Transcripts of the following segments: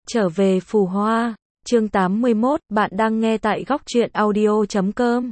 Trở về Phù Hoa, chương 81, bạn đang nghe tại góc truyện audio.com.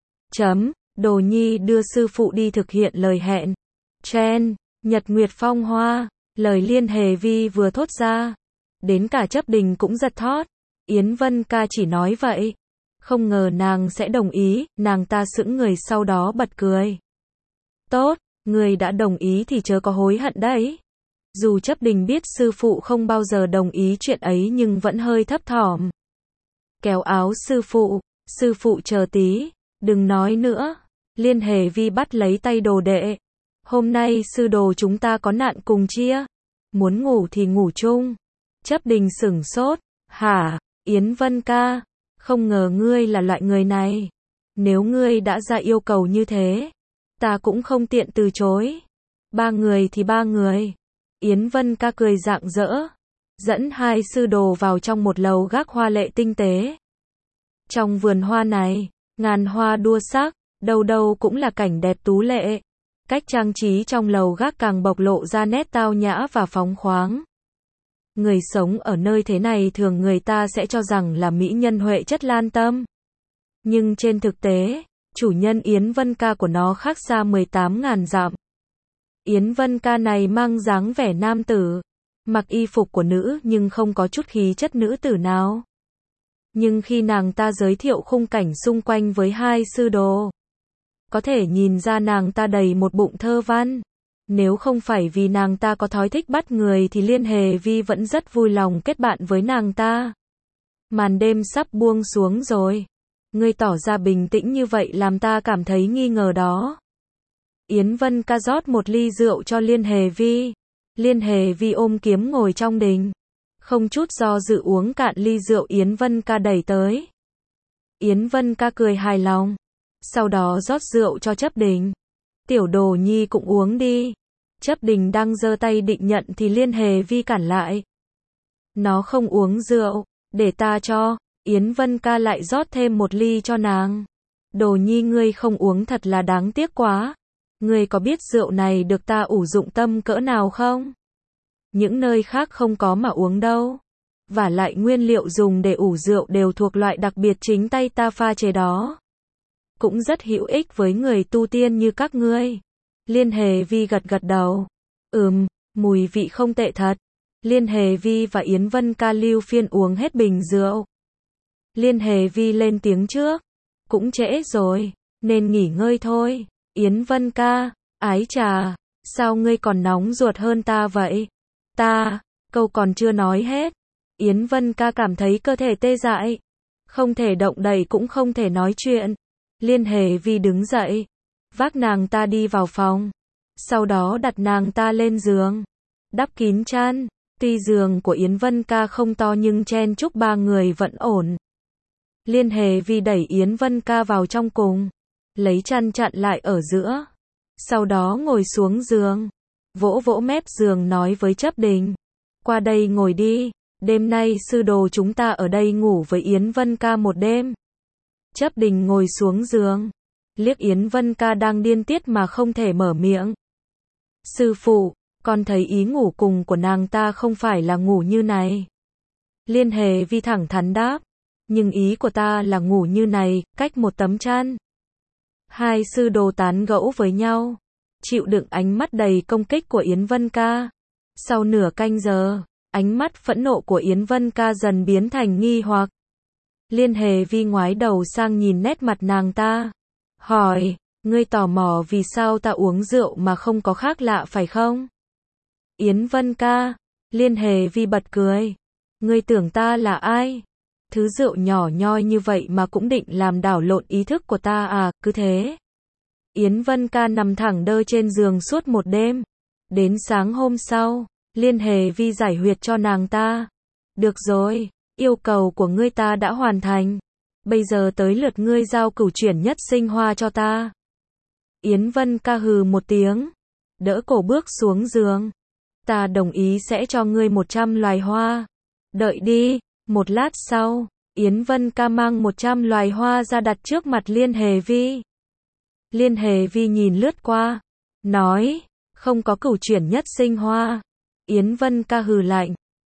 Đồ Nhi đưa sư phụ đi thực hiện lời hẹn. Chen, Nhật Nguyệt Phong Hoa, lời Liên Hề Vi vừa thốt ra. Đến cả Chấp Đình cũng giật thót. Yến Vân Ca chỉ nói vậy. Không ngờ nàng sẽ đồng ý, nàng ta sững người sau đó bật cười. Tốt, người đã đồng ý thì chớ có hối hận đấy. Dù Chấp Đình biết sư phụ không bao giờ đồng ý chuyện ấy nhưng vẫn hơi thấp thỏm. Kéo áo sư phụ chờ tí, đừng nói nữa. Liên Hề Vi bắt lấy tay đồ đệ. Hôm nay sư đồ chúng ta có nạn cùng chia. Muốn ngủ thì ngủ chung. Chấp Đình sửng sốt. Hả, Yến Vân Ca, không ngờ ngươi là loại người này. Nếu ngươi đã ra yêu cầu như thế, ta cũng không tiện từ chối. 3 người thì 3 người. Yến Vân Ca cười rạng rỡ, dẫn hai sư đồ vào trong một lầu gác hoa lệ tinh tế. Trong vườn hoa này, ngàn hoa đua sắc, đâu đâu cũng là cảnh đẹp tú lệ. Cách trang trí trong lầu gác càng bộc lộ ra nét tao nhã và phóng khoáng. Người sống ở nơi thế này thường người ta sẽ cho rằng là mỹ nhân huệ chất lan tâm. Nhưng trên thực tế, chủ nhân Yến Vân Ca của nó khác xa 18.000 dặm. Yến Vân Ca này mang dáng vẻ nam tử, mặc y phục của nữ nhưng không có chút khí chất nữ tử nào. Nhưng khi nàng ta giới thiệu khung cảnh xung quanh với hai sư đồ, có thể nhìn ra nàng ta đầy một bụng thơ văn. Nếu không phải vì nàng ta có thói thích bắt người thì Liên Hề Vi vẫn rất vui lòng kết bạn với nàng ta. Màn đêm sắp buông xuống rồi. Ngươi tỏ ra bình tĩnh như vậy làm ta cảm thấy nghi ngờ đó. Yến Vân Ca rót một ly rượu cho Liên Hề Vi. Liên Hề Vi ôm kiếm ngồi trong đình. Không chút do dự uống cạn ly rượu Yến Vân Ca đẩy tới. Yến Vân Ca cười hài lòng. Sau đó rót rượu cho Chấp Đình. Tiểu Đồ Nhi cũng uống đi. Chấp Đình đang giơ tay định nhận thì Liên Hề Vi cản lại. Nó không uống rượu, để ta cho. Yến Vân Ca lại rót thêm một ly cho nàng. Đồ Nhi ngươi không uống thật là đáng tiếc quá. Ngươi có biết rượu này được ta ủ dụng tâm cỡ nào không? Những nơi khác không có mà uống đâu. Vả lại nguyên liệu dùng để ủ rượu đều thuộc loại đặc biệt chính tay ta pha chế đó. Cũng rất hữu ích với người tu tiên như các ngươi. Liên Hề Vi gật gật đầu. Mùi vị không tệ thật. Liên Hề Vi và Yến Vân Ca lưu phiên uống hết bình rượu. Liên Hề Vi lên tiếng trước. Cũng trễ rồi, nên nghỉ ngơi thôi. Yến Vân Ca, ái chà, sao ngươi còn nóng ruột hơn ta vậy? Câu còn chưa nói hết. Yến Vân Ca cảm thấy cơ thể tê dại. Không thể động đậy cũng không thể nói chuyện. Liên Hề Vi đứng dậy, vác nàng ta đi vào phòng. Sau đó đặt nàng ta lên giường, đắp kín chăn. Tuy giường của Yến Vân Ca không to nhưng chen chúc 3 người vẫn ổn. Liên Hề Vi đẩy Yến Vân Ca vào trong cùng, lấy chăn chặn lại ở giữa. Sau đó ngồi xuống giường, vỗ vỗ mép giường nói với Chấp Đình. Qua đây ngồi đi, đêm nay sư đồ chúng ta ở đây ngủ với Yến Vân Ca một đêm. Chấp Đình ngồi xuống giường, liếc Yến Vân Ca đang điên tiết mà không thể mở miệng. Sư phụ, con thấy ý ngủ cùng của nàng ta không phải là ngủ như này. Liên Hề Vi thẳng thắn đáp. Nhưng ý của ta là ngủ như này, cách một tấm chăn. Hai sư đồ tán gẫu với nhau, chịu đựng ánh mắt đầy công kích của Yến Vân Ca. Sau nửa canh giờ, ánh mắt phẫn nộ của Yến Vân Ca dần biến thành nghi hoặc. Liên Hề Vi ngoái đầu sang nhìn nét mặt nàng ta, hỏi, ngươi tò mò vì sao ta uống rượu mà không có khác lạ phải không? Yến Vân Ca, Liên Hề Vi bật cười, ngươi tưởng ta là ai? Thứ rượu nhỏ nhoi như vậy mà cũng định làm đảo lộn ý thức của ta à, cứ thế. Yến Vân Ca nằm thẳng đơ trên giường suốt một đêm. Đến sáng hôm sau, Liên Hề Vi giải huyệt cho nàng ta. Được rồi, yêu cầu của ngươi ta đã hoàn thành. Bây giờ tới lượt ngươi giao cửu chuyển nhất sinh hoa cho ta. Yến Vân Ca hừ một tiếng, đỡ cổ bước xuống giường. Ta đồng ý sẽ cho ngươi 100 loài hoa. Đợi đi. Một lát sau, Yến Vân Ca mang 100 loài hoa ra đặt trước mặt Liên Hề Vi. Liên Hề Vi nhìn lướt qua, nói, không có cửu chuyển nhất sinh hoa. Yến Vân Ca hừ lạnh,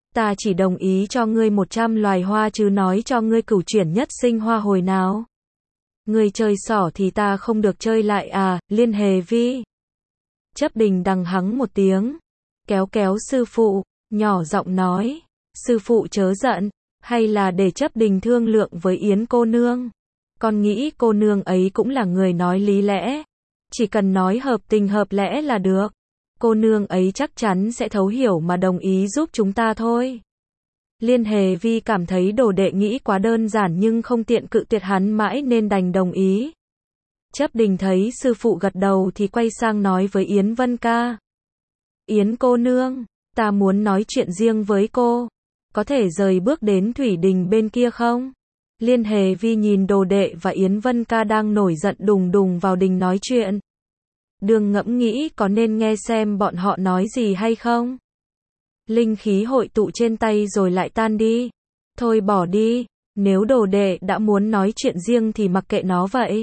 Ta chỉ đồng ý cho ngươi 100 loài hoa chứ nói cho ngươi cửu chuyển nhất sinh hoa hồi nào. Ngươi chơi xỏ thì ta không được chơi lại à, Liên Hề Vi. Chấp Đình đằng hắng một tiếng, kéo kéo sư phụ, nhỏ giọng nói, sư phụ chớ giận, hay là để Chấp Đình thương lượng với Yến cô nương. Con nghĩ cô nương ấy cũng là người nói lý lẽ, chỉ cần nói hợp tình hợp lẽ là được. Cô nương ấy chắc chắn sẽ thấu hiểu mà đồng ý giúp chúng ta thôi. Liên Hề Vi cảm thấy đồ đệ nghĩ quá đơn giản nhưng không tiện cự tuyệt hắn mãi nên đành đồng ý. Chấp Đình thấy sư phụ gật đầu thì quay sang nói với Yến Vân Ca. Yến cô nương, ta muốn nói chuyện riêng với cô. Có thể rời bước đến thủy đình bên kia không? Liên Hề Vi nhìn đồ đệ và Yến Vân Ca đang nổi giận đùng đùng vào đình nói chuyện. Đường ngẫm nghĩ có nên nghe xem bọn họ nói gì hay không? Linh khí hội tụ trên tay rồi lại tan đi. Thôi bỏ đi, nếu đồ đệ đã muốn nói chuyện riêng thì mặc kệ nó vậy.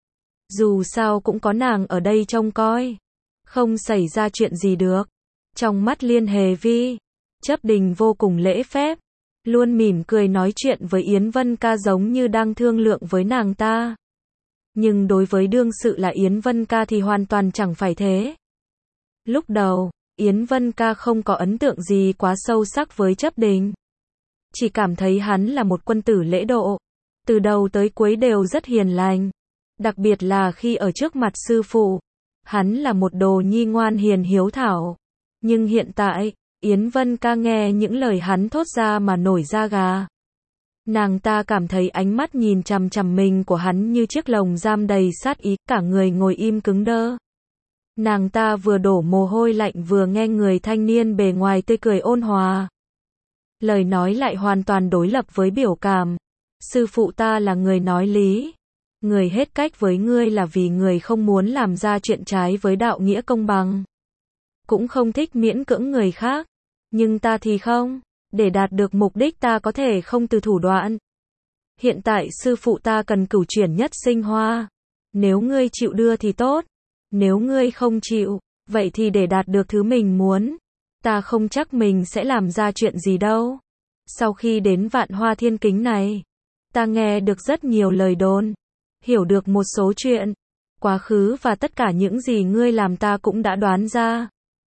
Dù sao cũng có nàng ở đây trông coi. Không xảy ra chuyện gì được. Trong mắt Liên Hề Vi, Chấp Đình vô cùng lễ phép. Luôn mỉm cười nói chuyện với Yến Vân Ca giống như đang thương lượng với nàng ta. Nhưng đối với đương sự là Yến Vân Ca thì hoàn toàn chẳng phải thế. Lúc đầu, Yến Vân Ca không có ấn tượng gì quá sâu sắc với Chấp Đình. Chỉ cảm thấy hắn là một quân tử lễ độ. Từ đầu tới cuối đều rất hiền lành. Đặc biệt là khi ở trước mặt sư phụ. Hắn là một đồ nhi ngoan hiền hiếu thảo. Nhưng hiện tại, Yến Vân Ca nghe những lời hắn thốt ra mà nổi da gà. Nàng ta cảm thấy ánh mắt nhìn chằm chằm mình của hắn như chiếc lồng giam đầy sát ý, cả người ngồi im cứng đơ. Nàng ta vừa đổ mồ hôi lạnh vừa nghe người thanh niên bề ngoài tươi cười ôn hòa. Lời nói lại hoàn toàn đối lập với biểu cảm. Sư phụ ta là người nói lý. Người hết cách với ngươi là vì người không muốn làm ra chuyện trái với đạo nghĩa công bằng. Cũng không thích miễn cưỡng người khác. Nhưng ta thì không. Để đạt được mục đích ta có thể không từ thủ đoạn. Hiện tại sư phụ ta cần cửu chuyển nhất sinh hoa. Nếu ngươi chịu đưa thì tốt. Nếu ngươi không chịu, vậy thì để đạt được thứ mình muốn. Ta không chắc mình sẽ làm ra chuyện gì đâu. Sau khi đến Vạn Hoa Thiên Kính này, ta nghe được rất nhiều lời đồn. Hiểu được một số chuyện. Quá khứ và tất cả những gì ngươi làm ta cũng đã đoán ra.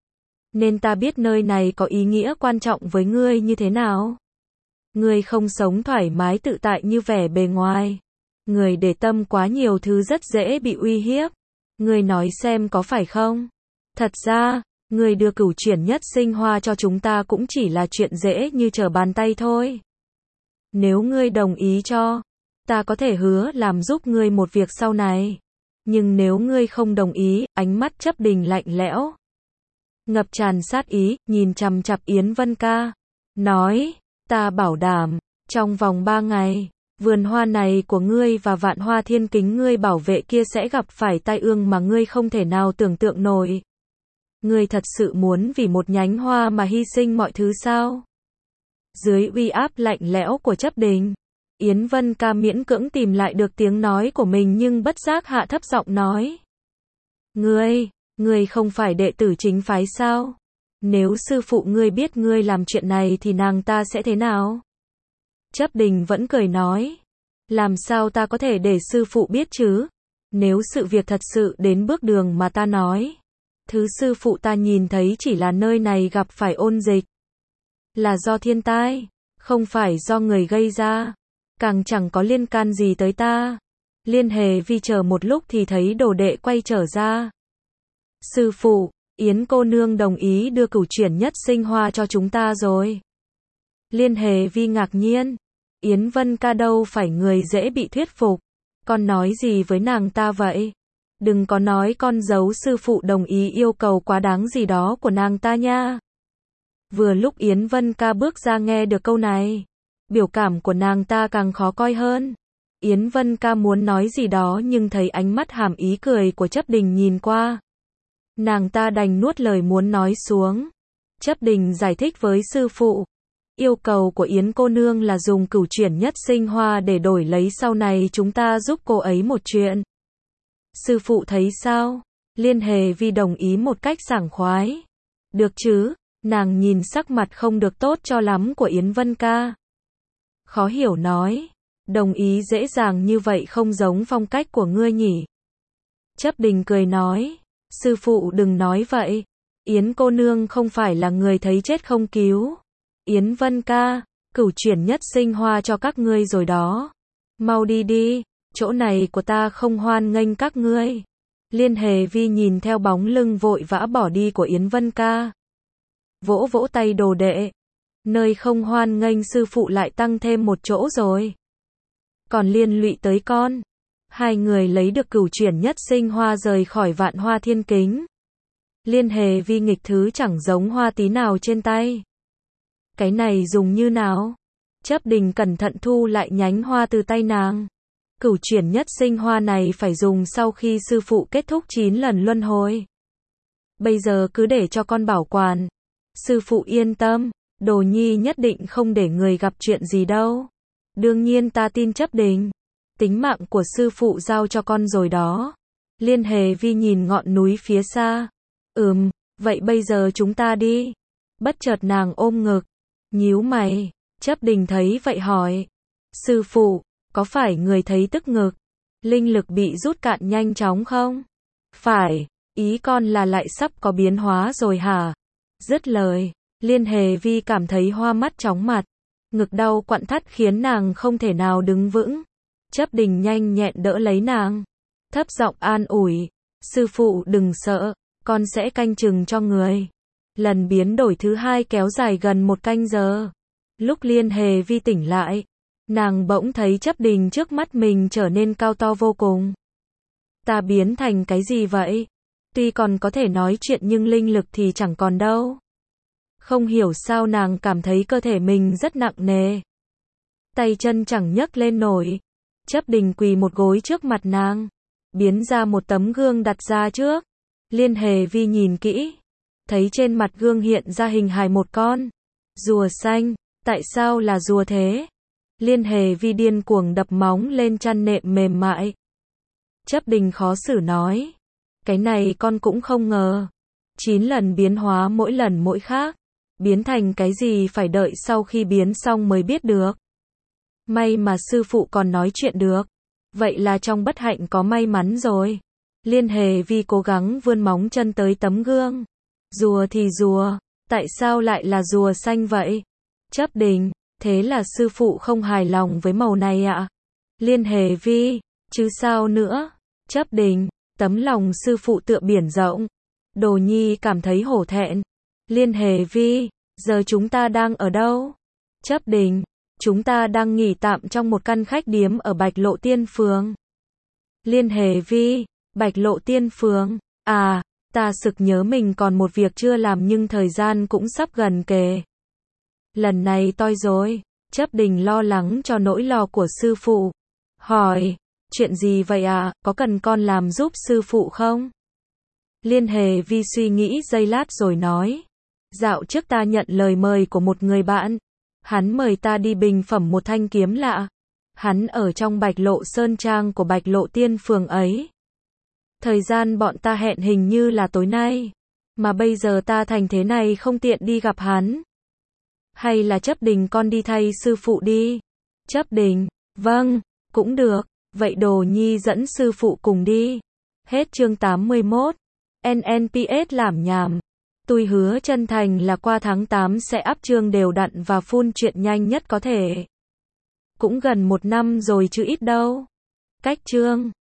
Nên ta biết nơi này có ý nghĩa quan trọng với ngươi như thế nào. Ngươi không sống thoải mái tự tại như vẻ bề ngoài. Ngươi để tâm quá nhiều thứ rất dễ bị uy hiếp. Ngươi nói xem có phải không? Thật ra, ngươi đưa cửu chuyển nhất sinh hoa cho chúng ta cũng chỉ là chuyện dễ như trở bàn tay thôi. Nếu ngươi đồng ý cho, ta có thể hứa làm giúp ngươi một việc sau này. Nhưng nếu ngươi không đồng ý, ánh mắt Chấp Đình lạnh lẽo. Ngập tràn sát ý, nhìn chằm chặp Yến Vân Ca. Nói, ta bảo đảm, trong vòng 3 ngày, vườn hoa này của ngươi và Vạn Hoa Thiên Kính ngươi bảo vệ kia sẽ gặp phải tai ương mà ngươi không thể nào tưởng tượng nổi. Ngươi thật sự muốn vì một nhánh hoa mà hy sinh mọi thứ sao? Dưới uy áp lạnh lẽo của Chấp Đình, Yến Vân Ca miễn cưỡng tìm lại được tiếng nói của mình nhưng bất giác hạ thấp giọng nói. Ngươi không phải đệ tử chính phái sao? Nếu sư phụ ngươi biết ngươi làm chuyện này thì nàng ta sẽ thế nào? Chấp Đình vẫn cười nói. Làm sao ta có thể để sư phụ biết chứ? Nếu sự việc thật sự đến bước đường mà ta nói. Thứ sư phụ ta nhìn thấy chỉ là nơi này gặp phải ôn dịch. Là do thiên tai, không phải do người gây ra. Càng chẳng có liên can gì tới ta. Liên Hề Vi chờ một lúc thì thấy đồ đệ quay trở ra. Sư phụ, Yến cô nương đồng ý đưa cửu chuyển nhất sinh hoa cho chúng ta rồi. Liên Hề Vi ngạc nhiên. Yến Vân Ca đâu phải người dễ bị thuyết phục. Con nói gì với nàng ta vậy? Đừng có nói con giấu sư phụ đồng ý yêu cầu quá đáng gì đó của nàng ta nha. Vừa lúc Yến Vân Ca bước ra nghe được câu này, biểu cảm của nàng ta càng khó coi hơn. Yến Vân Ca muốn nói gì đó nhưng thấy ánh mắt hàm ý cười của Chấp Đình nhìn qua. Nàng ta đành nuốt lời muốn nói xuống. Chấp Đình giải thích với sư phụ. Yêu cầu của Yến cô nương là dùng cửu chuyển nhất sinh hoa để đổi lấy sau này chúng ta giúp cô ấy một chuyện. Sư phụ thấy sao? Liên Hề Vi đồng ý một cách sảng khoái. Được chứ, Nàng nhìn sắc mặt không được tốt cho lắm của Yến Vân Ca. Khó hiểu nói, đồng ý dễ dàng như vậy không giống phong cách của ngươi nhỉ. Chấp Đình cười nói, sư phụ đừng nói vậy, Yến cô nương không phải là người thấy chết không cứu. Yến Vân Ca, cửu chuyển nhất sinh hoa cho các ngươi rồi đó. Mau đi đi, chỗ này của ta không hoan nghênh các ngươi. Liên Hề Vi nhìn theo bóng lưng vội vã bỏ đi của Yến Vân Ca. Vỗ vỗ tay đồ đệ. Nơi không hoan nghênh sư phụ lại tăng thêm một chỗ rồi. Còn liên lụy tới con. Hai người lấy được cửu chuyển nhất sinh hoa rời khỏi Vạn Hoa Thiên Kính. Liên Hề Vi nghịch thứ chẳng giống hoa tí nào trên tay. Cái này dùng như nào? Chấp Đình cẩn thận thu lại nhánh hoa từ tay nàng. Cửu chuyển nhất sinh hoa này phải dùng sau khi sư phụ kết thúc 9 lần luân hồi. Bây giờ cứ để cho con bảo quản. Sư phụ yên tâm, Đồ Nhi nhất định không để người gặp chuyện gì đâu. Đương nhiên ta tin Chấp Đình. Tính mạng của sư phụ giao cho con rồi đó. Liên Hề Vi nhìn ngọn núi phía xa. Vậy bây giờ chúng ta đi. Bất chợt nàng ôm ngực. Nhíu mày. Chấp Đình thấy vậy hỏi. Sư phụ, có phải người thấy tức ngực? Linh lực bị rút cạn nhanh chóng không? Phải, ý con là lại sắp có biến hóa rồi hả? Dứt lời, Liên Hề Vi cảm thấy hoa mắt chóng mặt. Ngực đau quặn thắt khiến nàng không thể nào đứng vững. Chấp Đình nhanh nhẹn đỡ lấy nàng. Thấp giọng an ủi. Sư phụ đừng sợ, con sẽ canh chừng cho người. Lần biến đổi thứ hai kéo dài gần 1 canh giờ. Lúc Liên Hề Vi tỉnh lại, nàng bỗng thấy Chấp Đình trước mắt mình trở nên cao to vô cùng. Ta biến thành cái gì vậy? Tuy còn có thể nói chuyện nhưng linh lực thì chẳng còn đâu. Không hiểu sao nàng cảm thấy cơ thể mình rất nặng nề. Tay chân chẳng nhấc lên nổi. Chấp Đình quỳ một gối trước mặt nàng. Biến ra một tấm gương đặt ra trước. Liên Hề Vi nhìn kỹ. Thấy trên mặt gương hiện ra hình hài một con rùa xanh. Tại sao là rùa thế? Liên Hề Vi điên cuồng đập móng lên chăn nệm mềm mại. Chấp Đình khó xử nói. Cái này con cũng không ngờ. 9 lần biến hóa mỗi lần mỗi khác. Biến thành cái gì phải đợi sau khi biến xong mới biết được. May mà sư phụ còn nói chuyện được. Vậy là trong bất hạnh có may mắn rồi. Liên Hề Vi cố gắng vươn móng chân tới tấm gương. Rùa thì rùa. Tại sao lại là rùa xanh vậy? Chấp Đình, thế là sư phụ không hài lòng với màu này ạ? Liên Hề Vi, chứ sao nữa? Chấp Đình, tấm lòng sư phụ tựa biển rộng. Đồ Nhi cảm thấy hổ thẹn. Liên Hề Vi, giờ chúng ta đang ở đâu? Chấp Đình, chúng ta đang nghỉ tạm trong một căn khách điếm ở Bạch Lộ Tiên Phường. Liên Hề Vi, Bạch Lộ Tiên Phường, à, ta sực nhớ mình còn một việc chưa làm nhưng thời gian cũng sắp gần kề. Lần này toi rồi. Chấp Đình lo lắng cho nỗi lo của sư phụ. Hỏi, chuyện gì vậy ạ? Có cần con làm giúp sư phụ không? Liên Hề Vi suy nghĩ giây lát rồi nói. Dạo trước ta nhận lời mời của một người bạn. Hắn mời ta đi bình phẩm một thanh kiếm lạ. Hắn ở trong Bạch Lộ Sơn Trang của Bạch Lộ Tiên Phường ấy. Thời gian bọn ta hẹn hình như là tối nay. Mà bây giờ ta thành thế này không tiện đi gặp hắn. Hay là Chấp Đình con đi thay sư phụ đi? Chấp Đình, vâng, cũng được. Vậy Đồ Nhi dẫn sư phụ cùng đi. Hết chương 81. NNPS làm nhảm. Tôi hứa chân thành là qua tháng 8 sẽ up chương đều đặn và full chuyện nhanh nhất có thể. Cũng gần 1 năm rồi chứ ít đâu. Cách chương